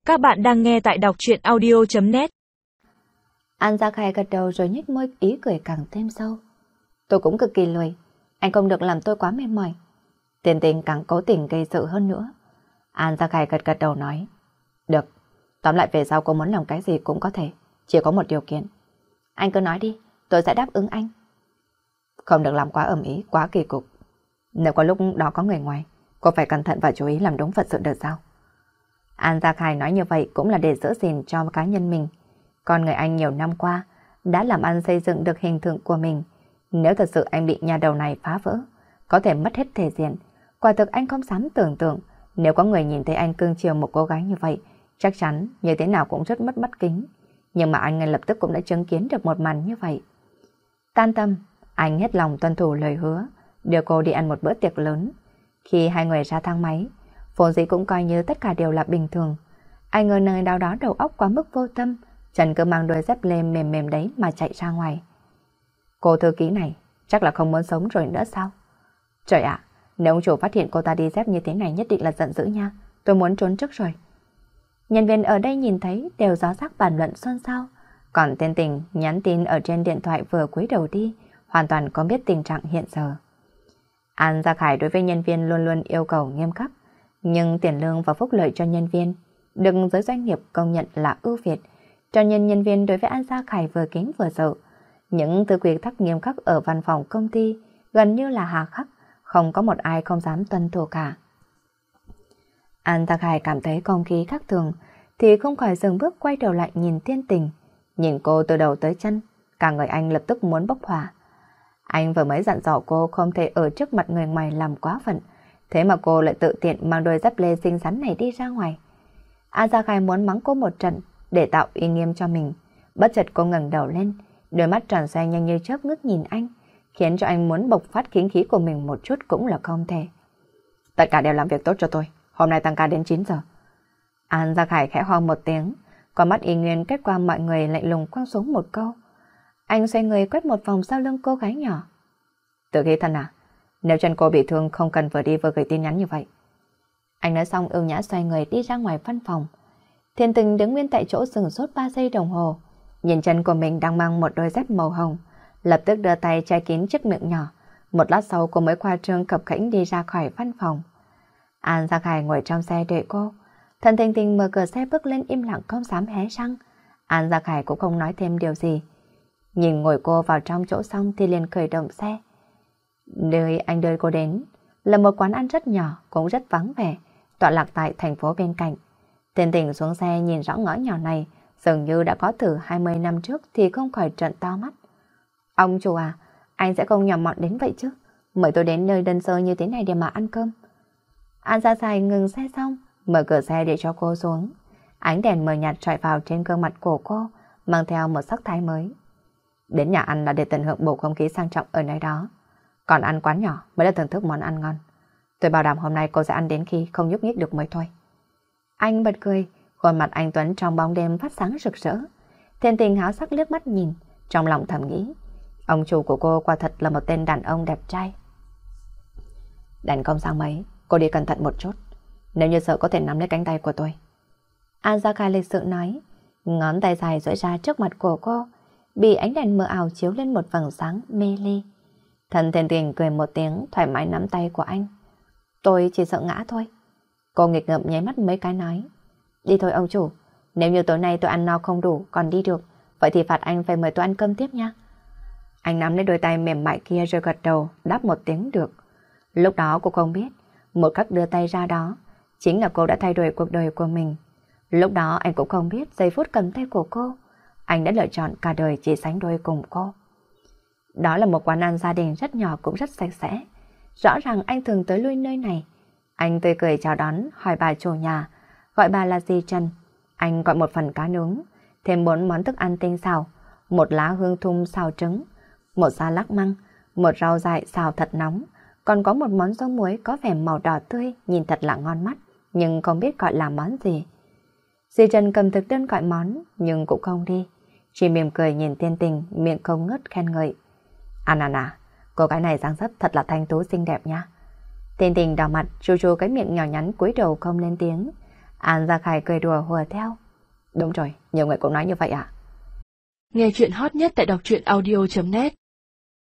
Các bạn đang nghe tại đọc truyện audio.net. An Gia Khai gật đầu rồi nhếch môi, ý cười càng thêm sâu. Tôi cũng cực kỳ lười, anh không được làm tôi quá mệt mỏi. Tiền Tình càng cố tình gây sự hơn nữa. An Gia Khai gật đầu nói, được, tóm lại về sau cô muốn làm cái gì cũng có thể, chỉ có một điều kiện. Anh cứ nói đi, tôi sẽ đáp ứng anh. Không được làm quá ầm ĩ, quá kỳ cục. Nếu có lúc đó có người ngoài, cô phải cẩn thận và chú ý làm đúng phận sự được sao? An Gia Khai nói như vậy cũng là để giữ gìn cho cá nhân mình. Con người anh nhiều năm qua đã làm ăn xây dựng được hình tượng của mình. Nếu thật sự anh bị nhà đầu này phá vỡ, có thể mất hết thể diện. Quả thực anh không dám tưởng tượng, nếu có người nhìn thấy anh cưng chiều một cô gái như vậy, chắc chắn như thế nào cũng rất mất mắt kính. Nhưng mà anh ngay lập tức cũng đã chứng kiến được một màn như vậy. Tan tâm, anh hết lòng tuân thủ lời hứa, đưa cô đi ăn một bữa tiệc lớn. Khi hai người ra thang máy, vốn dĩ cũng coi như tất cả đều là bình thường. Anh ngờ nơi nào đó đầu óc quá mức vô tâm, Trần cứ mang đôi dép lê mềm mềm đấy mà chạy ra ngoài. Cô thư ký này chắc là không muốn sống rồi nữa sao? Trời ạ, nếu ông chủ phát hiện cô ta đi dép như thế này nhất định là giận dữ nha. Tôi muốn trốn trước rồi. Nhân viên ở đây nhìn thấy đều gió giác bàn luận xôn xao. Còn tên Tình nhắn tin ở trên điện thoại vừa cúi đầu đi, hoàn toàn có biết tình trạng hiện giờ. An Gia Khải đối với nhân viên luôn luôn yêu cầu nghiêm khắc, nhưng tiền lương và phúc lợi cho nhân viên được giới doanh nghiệp công nhận là ưu việt, cho nên nhân viên đối với An Gia Khải vừa kính vừa sợ. Những tư quy tắc nghiêm khắc ở văn phòng công ty gần như là hà khắc, không có một ai không dám tuân thủ cả. An Gia Khải cảm thấy không khí khác thường thì không khỏi dừng bước quay đầu lại nhìn Thiên Tình. Nhìn cô từ đầu tới chân, cả người anh lập tức muốn bốc hỏa. Anh vừa mới dặn dò cô không thể ở trước mặt người ngoài làm quá phận, thế mà cô lại tự tiện mang đôi dép lê xinh xắn này đi ra ngoài. An Gia Khai muốn mắng cô một trận để tạo uy nghiêm cho mình. Bất chợt cô ngẩng đầu lên, đôi mắt tròn xoe nhanh như chớp ngước nhìn anh, khiến cho anh muốn bộc phát khí khí của mình một chút cũng là không thể. Tất cả đều làm việc tốt cho tôi, hôm nay tăng ca đến 9 giờ. An Gia Khải khẽ ho một tiếng, con mắt y nguyên kết qua mọi người lạnh lùng quăng xuống một câu. Anh xoay người quét một vòng sau lưng cô gái nhỏ. Tự khí thân à, nếu chân cô bị thương không cần vừa đi vừa gửi tin nhắn như vậy. Anh nói xong ưu nhã xoay người đi ra ngoài văn phòng. Thiên Tình đứng nguyên tại chỗ sừng sốt 3 giây đồng hồ, nhìn chân của mình đang mang một đôi dép màu hồng, lập tức đưa tay che kín chiếc miệng nhỏ. Một lát sau cô mới khoa trương cập khẽnh đi ra khỏi văn phòng. An Gia Khải ngồi trong xe đợi cô. Thần Tình Tình mở cửa xe bước lên im lặng không dám hé răng. An Gia Khải cũng không nói thêm điều gì. Nhìn ngồi cô vào trong chỗ xong thì liền khởi động xe. Nơi anh đưa cô đến là một quán ăn rất nhỏ cũng rất vắng vẻ, tọa lạc tại thành phố bên cạnh. Thiên Tình xuống xe nhìn rõ ngõ nhỏ này, dường như đã có từ 20 năm trước thì không khỏi trợn to mắt. Ông chủ à, anh sẽ không nhỏ mọn đến vậy chứ? Mời tôi đến nơi đơn sơ như thế này để mà ăn cơm. An Gia Khải ngừng xe xong, mở cửa xe để cho cô xuống. Ánh đèn mờ nhạt trọi vào trên gương mặt của cô, mang theo một sắc thái mới. Đến nhà ăn là để tận hưởng bầu không khí sang trọng ở nơi đó. Còn ăn quán nhỏ mới là thưởng thức món ăn ngon. Tôi bảo đảm hôm nay cô sẽ ăn đến khi không nhúc nhích được mới thôi. Anh bật cười, khuôn mặt anh Tuấn trong bóng đêm phát sáng rực rỡ. Thiên Tình háo sắc liếc mắt nhìn, trong lòng thầm nghĩ, ông chủ của cô quả thật là một tên đàn ông đẹp trai. Đàn công sang mấy, cô đi cẩn thận một chút. Nếu như sợ có thể nắm lấy cánh tay của tôi. An Gia Khai lịch sự nói, ngón tay dài duỗi ra trước mặt của cô, bị ánh đèn mờ ảo chiếu lên một vầng sáng mê ly. Thần Thiên Tình cười một tiếng thoải mái nắm tay của anh. Tôi chỉ sợ ngã thôi. Cô nghịch ngợm nháy mắt mấy cái nói. Đi thôi ông chủ, nếu như tối nay tôi ăn no không đủ còn đi được, vậy thì phạt anh phải mời tôi ăn cơm tiếp nha. Anh nắm lấy đôi tay mềm mại kia rồi gật đầu đáp một tiếng được. Lúc đó cô không biết, một khắc đưa tay ra đó chính là cô đã thay đổi cuộc đời của mình. Lúc đó anh cũng không biết giây phút cầm tay của cô, anh đã lựa chọn cả đời chỉ sánh đôi cùng cô. Đó là một quán ăn gia đình rất nhỏ cũng rất sạch sẽ. Rõ ràng anh thường tới lui nơi này. Anh tươi cười chào đón, hỏi bà chủ nhà, gọi bà là gì Trần. Anh gọi một phần cá nướng, thêm 4 món thức ăn tinh xào, một lá hương thum xào trứng, một salad măng, một rau dại xào thật nóng, còn có một món rau muối có vẻ màu đỏ tươi, nhìn thật là ngon mắt, nhưng không biết gọi là món gì. Dì Trần cầm thực đơn gọi món, nhưng cũng không đi. Chỉ mỉm cười nhìn Thiên Tình, miệng không ngớt khen ngợi. À, cô gái này dáng dấp thật là thanh tú xinh đẹp nha. Thiên Tình đỏ mặt, chu chu cái miệng nhỏ nhắn cúi đầu không lên tiếng. An Gia Khải cười đùa hùa theo. Đúng rồi, nhiều người cũng nói như vậy ạ. Nghe chuyện hot nhất tại đọc truyện audio.net